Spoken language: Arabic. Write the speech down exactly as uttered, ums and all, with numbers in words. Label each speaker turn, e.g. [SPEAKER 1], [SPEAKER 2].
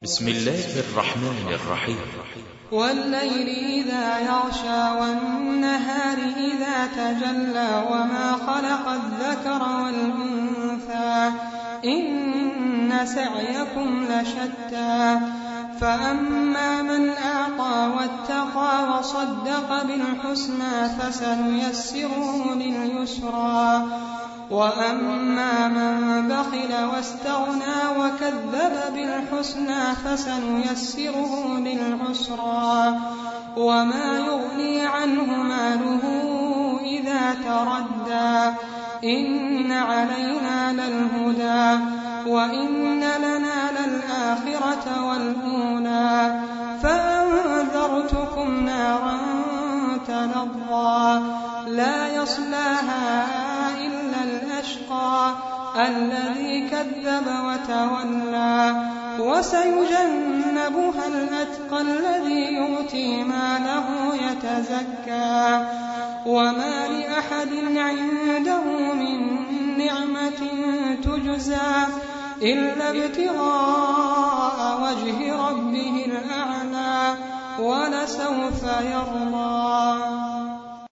[SPEAKER 1] بسم الله الرحمن الرحيم.
[SPEAKER 2] والليل إذا يغشى والنهار إذا تجلى وما خلق الذكر والأنثى إن سعيكم لشتى فأما من أعطى واتقى وصدق بالحسنى فسنيسره لليسرى وأما من بخل واستغنى وكذب بالحسنى فسنيسره للعسرى وما يغني عنه ماله إذا تردى إن علينا للهدى وإن لنا للآخرة والأولى فأنذرتكم نارا تلظى لا يصلاها إلا الأشقى الذي كذب وتولى وسيجنبها الأتقى الذي يؤتي ماله يتزكى وما لأحد عنده من نعمة تجزى إلا ابتغاء وجه ربه الأعلى ولسوف يرضى.